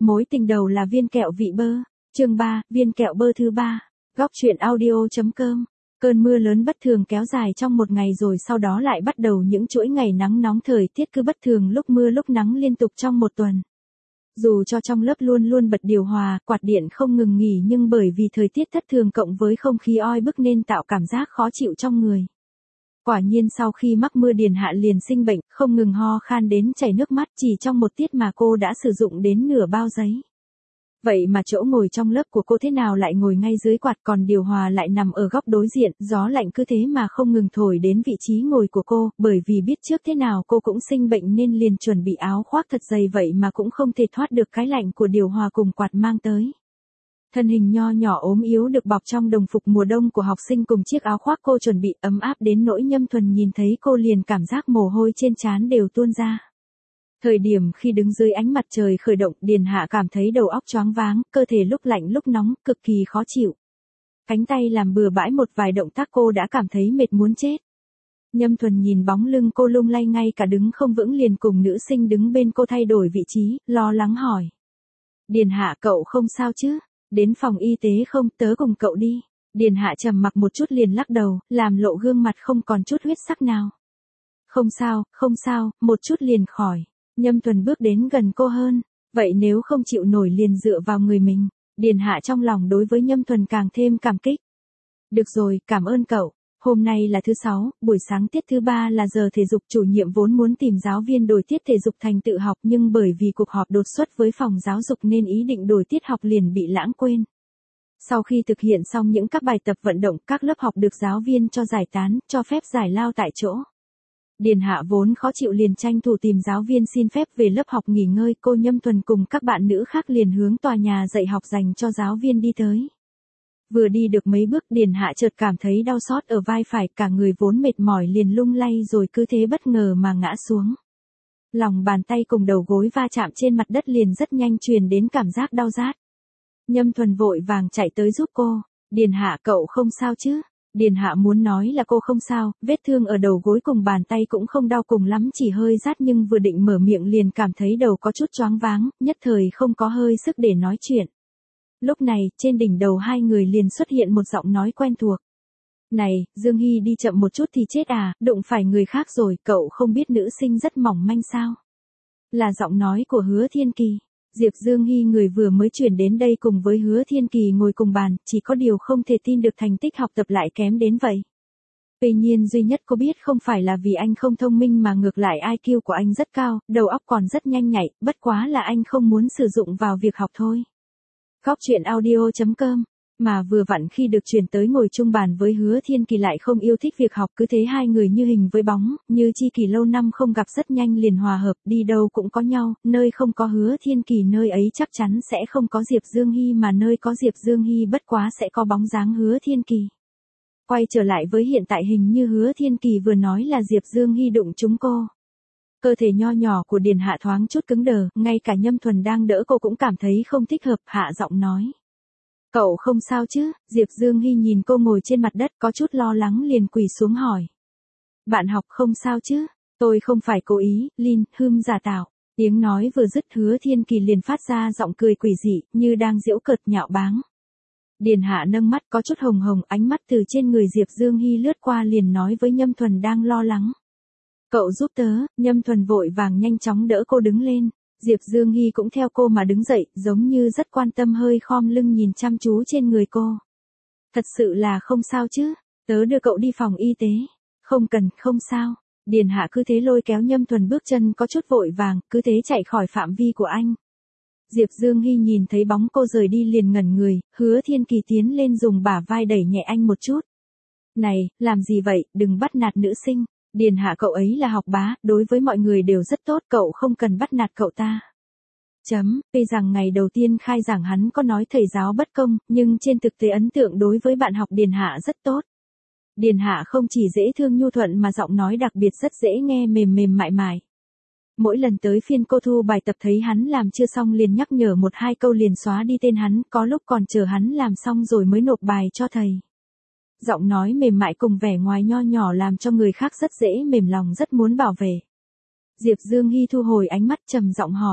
Mối tình đầu là viên kẹo vị bơ. Chương 3, viên kẹo bơ thứ 3. Góc truyện audio.com. Cơn mưa lớn bất thường kéo dài trong một ngày rồi sau đó lại bắt đầu những chuỗi ngày nắng nóng, thời tiết cứ bất thường lúc mưa lúc nắng liên tục trong một tuần. Dù cho trong lớp luôn luôn bật điều hòa, quạt điện không ngừng nghỉ nhưng bởi vì thời tiết thất thường cộng với không khí oi bức nên tạo cảm giác khó chịu trong người. Quả nhiên sau khi mắc mưa Điền Hạ liền sinh bệnh, không ngừng ho khan đến chảy nước mắt, chỉ trong một tiết mà cô đã sử dụng đến nửa bao giấy. Vậy mà chỗ ngồi trong lớp của cô thế nào lại ngồi ngay dưới quạt, còn điều hòa lại nằm ở góc đối diện, gió lạnh cứ thế mà không ngừng thổi đến vị trí ngồi của cô, bởi vì biết trước thế nào cô cũng sinh bệnh nên liền chuẩn bị áo khoác thật dày vậy mà cũng không thể thoát được cái lạnh của điều hòa cùng quạt mang tới. Thân hình nho nhỏ ốm yếu được bọc trong đồng phục mùa đông của học sinh cùng chiếc áo khoác cô chuẩn bị ấm áp đến nỗi Nhâm Thuần nhìn thấy cô liền cảm giác mồ hôi trên trán đều tuôn ra. Thời điểm khi đứng dưới ánh mặt trời khởi động, Điền Hạ cảm thấy đầu óc choáng váng, cơ thể lúc lạnh lúc nóng, cực kỳ khó chịu. Cánh tay làm bừa bãi một vài động tác cô đã cảm thấy mệt muốn chết. Nhâm Thuần nhìn bóng lưng cô lung lay ngay cả đứng không vững liền cùng nữ sinh đứng bên cô thay đổi vị trí, lo lắng hỏi. Điền Hạ, cậu không sao chứ? Đến phòng y tế không, tớ cùng cậu đi. Điền Hạ trầm mặc một chút liền lắc đầu, làm lộ gương mặt không còn chút huyết sắc nào. Không sao, một chút liền khỏi. Nhâm Thuần bước đến gần cô hơn. Vậy nếu không chịu nổi liền dựa vào người mình. Điền Hạ trong lòng đối với Nhâm Thuần càng thêm cảm kích. Được rồi, cảm ơn cậu. Hôm nay là thứ 6, buổi sáng tiết thứ 3 là giờ thể dục, chủ nhiệm vốn muốn tìm giáo viên đổi tiết thể dục thành tự học nhưng bởi vì cuộc họp đột xuất với phòng giáo dục nên ý định đổi tiết học liền bị lãng quên. Sau khi thực hiện xong những các bài tập vận động, các lớp học được giáo viên cho giải tán, cho phép giải lao tại chỗ. Điền Hạ vốn khó chịu liền tranh thủ tìm giáo viên xin phép về lớp học nghỉ ngơi, cô Nhâm Thuần cùng các bạn nữ khác liền hướng tòa nhà dạy học dành cho giáo viên đi tới. Vừa đi được mấy bước Điền Hạ chợt cảm thấy đau xót ở vai phải, cả người vốn mệt mỏi liền lung lay rồi cứ thế bất ngờ mà ngã xuống. Lòng bàn tay cùng đầu gối va chạm trên mặt đất liền rất nhanh truyền đến cảm giác đau rát. Nhâm Thuần vội vàng chạy tới giúp cô. Điền Hạ, cậu không sao chứ? Điền Hạ muốn nói là cô không sao, vết thương ở đầu gối cùng bàn tay cũng không đau cùng lắm, chỉ hơi rát, nhưng vừa định mở miệng liền cảm thấy đầu có chút choáng váng, nhất thời không có hơi sức để nói chuyện. Lúc này, trên đỉnh đầu hai người liền xuất hiện một giọng nói quen thuộc. Này, Dương Hy đi chậm một chút thì chết à, đụng phải người khác rồi, cậu không biết nữ sinh rất mỏng manh sao? Là giọng nói của Hứa Thiên Kỳ. Diệp Dương Hy người vừa mới chuyển đến đây cùng với Hứa Thiên Kỳ ngồi cùng bàn, chỉ có điều không thể tin được thành tích học tập lại kém đến vậy. Tuy nhiên duy nhất cô biết không phải là vì anh không thông minh mà ngược lại IQ của anh rất cao, đầu óc còn rất nhanh nhạy, bất quá là anh không muốn sử dụng vào việc học thôi. Góc truyện audio.com. Mà vừa vặn khi được chuyển tới ngồi chung bàn với Hứa Thiên Kỳ lại không yêu thích việc học, cứ thế hai người như hình với bóng, như tri kỷ lâu năm không gặp rất nhanh liền hòa hợp, đi đâu cũng có nhau, nơi không có Hứa Thiên Kỳ nơi ấy chắc chắn sẽ không có Diệp Dương Hy, mà nơi có Diệp Dương Hy bất quá sẽ có bóng dáng Hứa Thiên Kỳ. Quay trở lại với hiện tại, hình như Hứa Thiên Kỳ vừa nói là Diệp Dương Hy đụng trúng cô. Cơ thể nho nhỏ của Điền Hạ thoáng chút cứng đờ, ngay cả Nhâm Thuần đang đỡ cô cũng cảm thấy không thích hợp, hạ giọng nói. Cậu không sao chứ? Diệp Dương Hy nhìn cô ngồi trên mặt đất có chút lo lắng liền quỳ xuống hỏi. Bạn học không sao chứ? Tôi không phải cố ý, giả tạo. Tiếng nói vừa dứt Hứa Thiên Kỳ liền phát ra giọng cười quỷ dị, như đang giễu cợt nhạo báng. Điền Hạ nâng mắt có chút hồng hồng, ánh mắt từ trên người Diệp Dương Hy lướt qua liền nói với Nhâm Thuần đang lo lắng. Cậu giúp tớ. Nhâm Thuần vội vàng nhanh chóng đỡ cô đứng lên. Diệp Dương Hy cũng theo cô mà đứng dậy, giống như rất quan tâm, hơi khom lưng nhìn chăm chú trên người cô. Thật sự là không sao chứ? Tớ đưa cậu đi phòng y tế. Không cần, không sao. Điền Hạ cứ thế lôi kéo Nhâm Thuần, bước chân có chút vội vàng, cứ thế chạy khỏi phạm vi của anh. Diệp Dương Hy nhìn thấy bóng cô rời đi liền ngẩn người, Hứa Thiên Kỳ tiến lên dùng bả vai đẩy nhẹ anh một chút. Này, làm gì vậy, đừng bắt nạt nữ sinh. Điền Hạ, cậu ấy là học bá, đối với mọi người đều rất tốt, cậu không cần bắt nạt cậu ta. Tuy rằng ngày đầu tiên khai giảng hắn có nói thầy giáo bất công, nhưng trên thực tế ấn tượng đối với bạn học Điền Hạ rất tốt. Điền Hạ không chỉ dễ thương nhu thuận mà giọng nói đặc biệt rất dễ nghe, mềm mềm mại mại. Mỗi lần tới phiên cô thu bài tập thấy hắn làm chưa xong liền nhắc nhở một hai câu liền xóa đi tên hắn, có lúc còn chờ hắn làm xong rồi mới nộp bài cho thầy. Giọng nói mềm mại cùng vẻ ngoài nho nhỏ làm cho người khác rất dễ mềm lòng, rất muốn bảo vệ. Diệp Dương Hy thu hồi ánh mắt trầm giọng hỏi.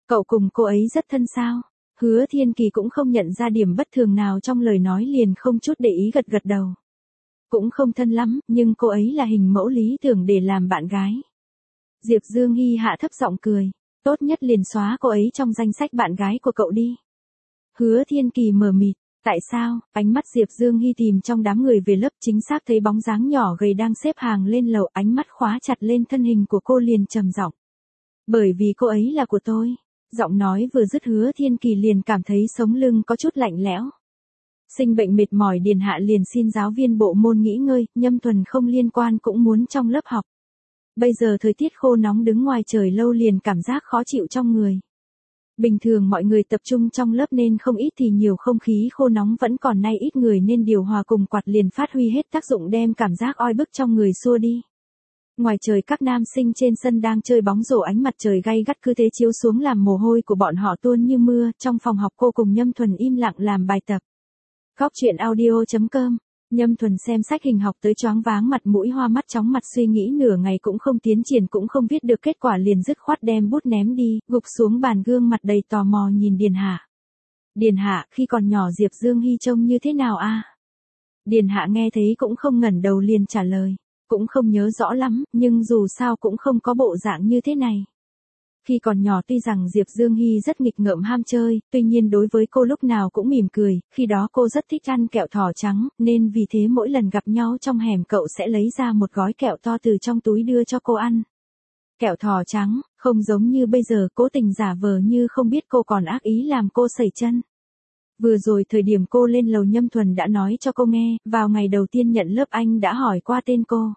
Cậu cùng cô ấy rất thân sao? Hứa Thiên Kỳ cũng không nhận ra điểm bất thường nào trong lời nói liền không chút để ý gật gật đầu. Cũng không thân lắm, nhưng cô ấy là hình mẫu lý tưởng để làm bạn gái. Diệp Dương Hy hạ thấp giọng cười. Tốt nhất liền xóa cô ấy trong danh sách bạn gái của cậu đi. Hứa Thiên Kỳ mờ mịt. Tại sao? Ánh mắt Diệp Dương Hy tìm trong đám người về lớp chính xác thấy bóng dáng nhỏ gầy đang xếp hàng lên lầu, ánh mắt khóa chặt lên thân hình của cô liền trầm giọng. Bởi vì cô ấy là của tôi. Giọng nói vừa dứt Hứa Thiên Kỳ liền cảm thấy sống lưng có chút lạnh lẽo. Sinh bệnh mệt mỏi Điền Hạ liền xin giáo viên bộ môn nghỉ ngơi, Nhâm Thuần không liên quan cũng muốn trong lớp học. Bây giờ thời tiết khô nóng đứng ngoài trời lâu liền cảm giác khó chịu trong người. Bình thường mọi người tập trung trong lớp nên không ít thì nhiều không khí khô nóng vẫn còn, nay ít người nên điều hòa cùng quạt liền phát huy hết tác dụng đem cảm giác oi bức trong người xua đi. Ngoài trời các nam sinh trên sân đang chơi bóng rổ, ánh mặt trời gay gắt cứ thế chiếu xuống làm mồ hôi của bọn họ tuôn như mưa. Trong phòng học cô cùng Nhâm Thuần im lặng làm bài tập. Góc truyện audio.com. Nhâm Thuần xem sách hình học tới choáng váng, mặt mũi hoa mắt chóng mặt, suy nghĩ nửa ngày cũng không tiến triển, cũng không viết được kết quả liền dứt khoát đem bút ném đi, gục xuống bàn, gương mặt đầy tò mò nhìn Điền Hạ. Điền Hạ, khi còn nhỏ Diệp Dương Hy trông như thế nào a? Điền Hạ nghe thấy cũng không ngẩng đầu liền trả lời, cũng không nhớ rõ lắm, nhưng dù sao cũng không có bộ dạng như thế này. Khi còn nhỏ tuy rằng Diệp Dương Hy rất nghịch ngợm ham chơi, tuy nhiên đối với cô lúc nào cũng mỉm cười, khi đó cô rất thích ăn kẹo thỏ trắng, nên vì thế mỗi lần gặp nhau trong hẻm cậu sẽ lấy ra một gói kẹo to từ trong túi đưa cho cô ăn. Kẹo thỏ trắng, không giống như bây giờ cố tình giả vờ như không biết cô còn ác ý làm cô sẩy chân. Vừa rồi thời điểm cô lên lầu Nhâm Thuần đã nói cho cô nghe, vào ngày đầu tiên nhận lớp anh đã hỏi qua tên cô.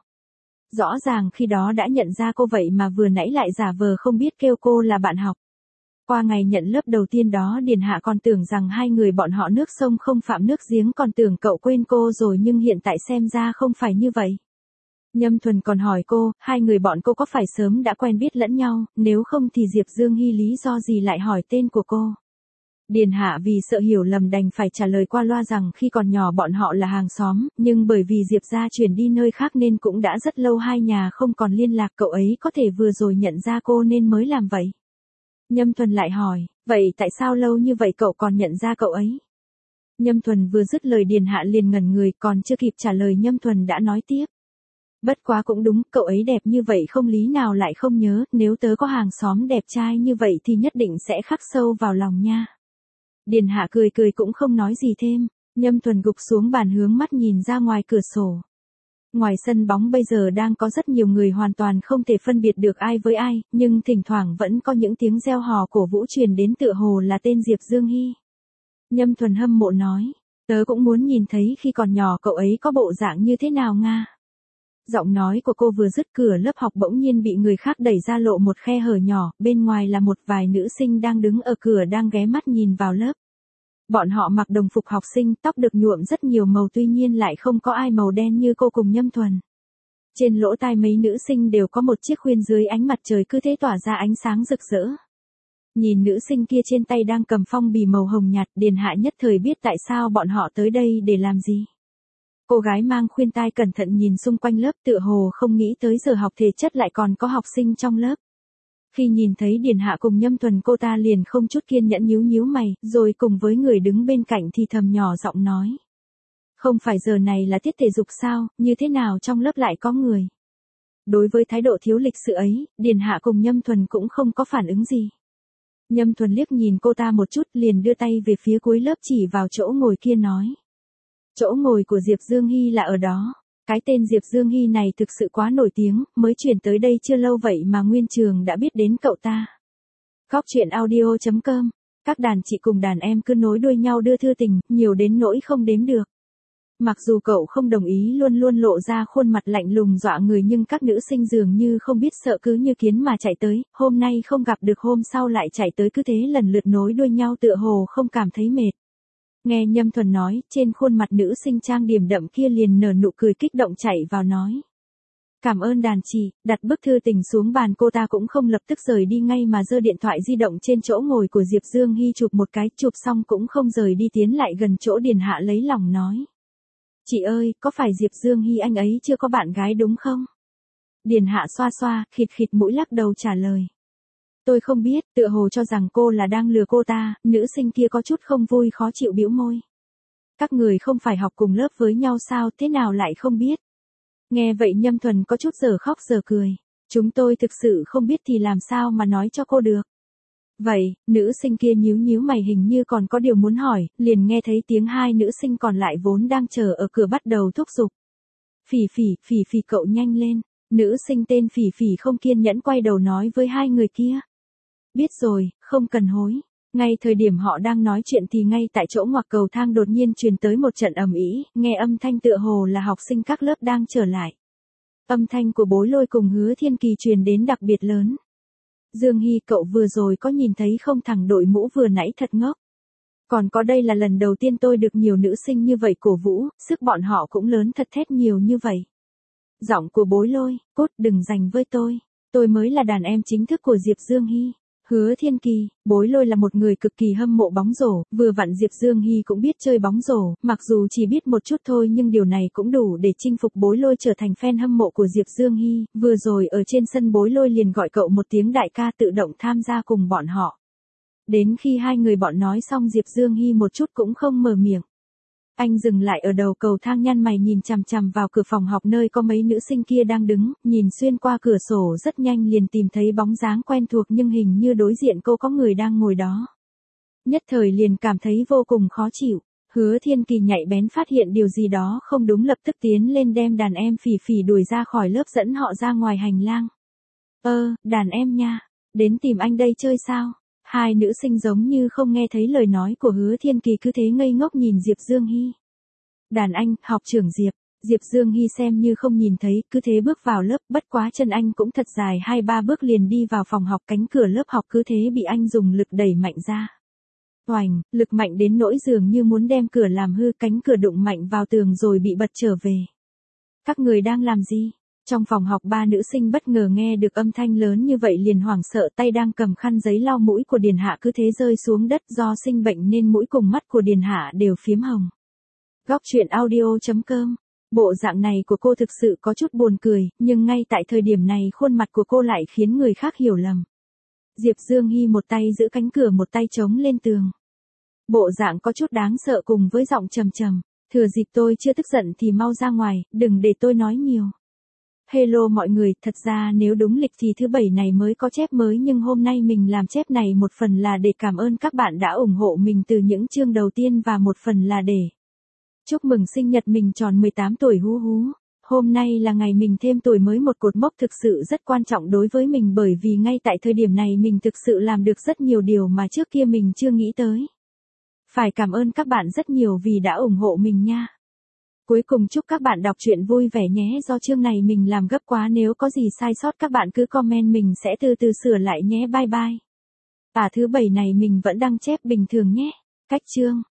Rõ ràng khi đó đã nhận ra cô vậy mà vừa nãy lại giả vờ không biết kêu cô là bạn học. Qua ngày nhận lớp đầu tiên đó Điền Hạ còn tưởng rằng hai người bọn họ nước sông không phạm nước giếng, còn tưởng cậu quên cô rồi, nhưng hiện tại xem ra không phải như vậy. Nhâm Thuần còn hỏi cô, hai người bọn cô có phải sớm đã quen biết lẫn nhau, nếu không thì Diệp Dương Hy lý do gì lại hỏi tên của cô. Điền Hạ vì sợ hiểu lầm đành phải trả lời qua loa rằng khi còn nhỏ bọn họ là hàng xóm, nhưng bởi vì Diệp gia chuyển đi nơi khác nên cũng đã rất lâu hai nhà không còn liên lạc, cậu ấy có thể vừa rồi nhận ra cô nên mới làm vậy. Nhâm Thuần lại hỏi, vậy tại sao lâu như vậy cậu còn nhận ra cậu ấy? Nhâm Thuần vừa dứt lời Điền Hạ liền ngẩn người, còn chưa kịp trả lời Nhâm Thuần đã nói tiếp. Bất quá cũng đúng, cậu ấy đẹp như vậy không lý nào lại không nhớ, nếu tớ có hàng xóm đẹp trai như vậy thì nhất định sẽ khắc sâu vào lòng nha. Điền Hạ cười cười cũng không nói gì thêm, Nhâm Thuần gục xuống bàn hướng mắt nhìn ra ngoài cửa sổ. Ngoài sân bóng bây giờ đang có rất nhiều người, hoàn toàn không thể phân biệt được ai với ai, nhưng thỉnh thoảng vẫn có những tiếng reo hò cổ vũ truyền đến, tựa hồ là tên Diệp Dương Hy. Nhâm Thuần hâm mộ nói, tớ cũng muốn nhìn thấy khi còn nhỏ cậu ấy có bộ dạng như thế nào nga. Giọng nói của cô vừa dứt, cửa lớp học bỗng nhiên bị người khác đẩy ra, lộ một khe hở nhỏ, bên ngoài là một vài nữ sinh đang đứng ở cửa đang ghé mắt nhìn vào lớp. Bọn họ mặc đồng phục học sinh, tóc được nhuộm rất nhiều màu, tuy nhiên lại không có ai màu đen như cô cùng Nhâm Thuần. Trên lỗ tai mấy nữ sinh đều có một chiếc khuyên, dưới ánh mặt trời cứ thế tỏa ra ánh sáng rực rỡ. Nhìn nữ sinh kia trên tay đang cầm phong bì màu hồng nhạt, Điền Hạ nhất thời biết tại sao bọn họ tới đây để làm gì. Cô gái mang khuyên tai cẩn thận nhìn xung quanh lớp, tựa hồ không nghĩ tới giờ học thể chất lại còn có học sinh trong lớp. Khi nhìn thấy Điền Hạ cùng Nhâm Thuần, cô ta liền không chút kiên nhẫn nhíu nhíu mày, rồi cùng với người đứng bên cạnh thì thầm nhỏ giọng nói. Không phải giờ này là tiết thể dục sao, như thế nào trong lớp lại có người. Đối với thái độ thiếu lịch sự ấy, Điền Hạ cùng Nhâm Thuần cũng không có phản ứng gì. Nhâm Thuần liếc nhìn cô ta một chút liền đưa tay về phía cuối lớp chỉ vào chỗ ngồi kia nói. Chỗ ngồi của Diệp Dương Hy là ở đó. Cái tên Diệp Dương Hy này thực sự quá nổi tiếng, mới chuyển tới đây chưa lâu vậy mà nguyên trường đã biết đến cậu ta. Góc truyện audio.com. Các đàn chị cùng đàn em cứ nối đuôi nhau đưa thư tình, nhiều đến nỗi không đếm được. Mặc dù cậu không đồng ý, luôn luôn lộ ra khuôn mặt lạnh lùng dọa người, nhưng các nữ sinh dường như không biết sợ, cứ như kiến mà chạy tới, hôm nay không gặp được hôm sau lại chạy tới, cứ thế lần lượt nối đuôi nhau tựa hồ không cảm thấy mệt. Nghe Nhâm Thuần nói, trên khuôn mặt nữ sinh trang điểm đậm kia liền nở nụ cười kích động chạy vào nói. Cảm ơn đàn chị, đặt bức thư tình xuống bàn, cô ta cũng không lập tức rời đi ngay mà giơ điện thoại di động trên chỗ ngồi của Diệp Dương Hy chụp một cái, chụp xong cũng không rời đi, tiến lại gần chỗ Điền Hạ lấy lòng nói. Chị ơi, có phải Diệp Dương Hy anh ấy chưa có bạn gái đúng không? Điền Hạ xoa xoa, khịt khịt mũi lắc đầu trả lời. Tôi không biết, tựa hồ cho rằng cô là đang lừa cô ta, nữ sinh kia có chút không vui khó chịu bĩu môi. Các người không phải học cùng lớp với nhau sao, thế nào lại không biết? Nghe vậy Nhâm Thuần có chút giờ khóc giờ cười. Chúng tôi thực sự không biết thì làm sao mà nói cho cô được. Vậy, nữ sinh kia nhíu nhíu mày hình như còn có điều muốn hỏi, liền nghe thấy tiếng hai nữ sinh còn lại vốn đang chờ ở cửa bắt đầu thúc giục. Phỉ phỉ cậu nhanh lên. Nữ sinh tên Phỉ Phỉ không kiên nhẫn quay đầu nói với hai người kia. Biết rồi, không cần hối. Ngay thời điểm họ đang nói chuyện thì ngay tại chỗ ngoặc cầu thang đột nhiên truyền tới một trận ầm ĩ, nghe âm thanh tựa hồ là học sinh các lớp đang trở lại. Âm thanh của Bối Lôi cùng Hứa Thiên Kỳ truyền đến đặc biệt lớn. Dương Hy, cậu vừa rồi có nhìn thấy không, thằng đội mũ vừa nãy thật ngốc. Còn có, đây là lần đầu tiên tôi được nhiều nữ sinh như vậy cổ vũ, sức bọn họ cũng lớn thật, thét nhiều như vậy. Giọng của Bối Lôi, cốt đừng giành với tôi mới là đàn em chính thức của Diệp Dương Hy. Hứa Thiên Kỳ, Bối Lôi là một người cực kỳ hâm mộ bóng rổ, vừa vặn Diệp Dương Hy cũng biết chơi bóng rổ, mặc dù chỉ biết một chút thôi nhưng điều này cũng đủ để chinh phục Bối Lôi trở thành fan hâm mộ của Diệp Dương Hy, vừa rồi ở trên sân Bối Lôi liền gọi cậu một tiếng đại ca tự động tham gia cùng bọn họ. Đến khi hai người bọn nói xong Diệp Dương Hy một chút cũng không mở miệng. Anh dừng lại ở đầu cầu thang nhăn mày nhìn chằm chằm vào cửa phòng học nơi có mấy nữ sinh kia đang đứng, nhìn xuyên qua cửa sổ rất nhanh liền tìm thấy bóng dáng quen thuộc nhưng hình như đối diện cô có người đang ngồi đó. Nhất thời liền cảm thấy vô cùng khó chịu, Hứa Thiên Kỳ nhạy bén phát hiện điều gì đó không đúng lập tức tiến lên đem đàn em Phỉ Phỉ đuổi ra khỏi lớp dẫn họ ra ngoài hành lang. Đàn em nha, đến tìm anh đây chơi sao? Hai nữ sinh giống như không nghe thấy lời nói của Hứa Thiên Kỳ cứ thế ngây ngốc nhìn Diệp Dương Hy. Đàn anh, học trưởng Diệp. Diệp Dương Hy xem như không nhìn thấy, cứ thế bước vào lớp, bất quá chân anh cũng thật dài 2-3 bước liền đi vào phòng học, cánh cửa lớp học cứ thế bị anh dùng lực đẩy mạnh ra. Oành, lực mạnh đến nỗi dường như muốn đem cửa làm hư, cánh cửa đụng mạnh vào tường rồi bị bật trở về. Các người đang làm gì? Trong phòng học ba nữ sinh bất ngờ nghe được âm thanh lớn như vậy liền hoảng sợ, tay đang cầm khăn giấy lau mũi của Điền Hạ cứ thế rơi xuống đất, do sinh bệnh nên mũi cùng mắt của Điền Hạ đều phiếm hồng. Góc truyện audio.com. Bộ dạng này của cô thực sự có chút buồn cười, nhưng ngay tại thời điểm này khuôn mặt của cô lại khiến người khác hiểu lầm. Diệp Dương Hy một tay giữ cánh cửa một tay chống lên tường. Bộ dạng có chút đáng sợ cùng với giọng trầm trầm. Thừa dịp tôi chưa tức giận thì mau ra ngoài, đừng để tôi nói nhiều. Hello mọi người, thật ra nếu đúng lịch thì thứ bảy này mới có chép mới nhưng hôm nay mình làm chép này một phần là để cảm ơn các bạn đã ủng hộ mình từ những chương đầu tiên và một phần là để chúc mừng sinh nhật mình tròn 18 tuổi hú hú. Hôm nay là ngày mình thêm tuổi mới, một cột mốc thực sự rất quan trọng đối với mình bởi vì ngay tại thời điểm này mình thực sự làm được rất nhiều điều mà trước kia mình chưa nghĩ tới. Phải cảm ơn các bạn rất nhiều vì đã ủng hộ mình nha. Cuối cùng chúc các bạn đọc truyện vui vẻ nhé, do chương này mình làm gấp quá nếu có gì sai sót các bạn cứ comment mình sẽ từ từ sửa lại nhé, bye bye. Thứ bảy này mình vẫn đăng chép bình thường nhé. Cách chương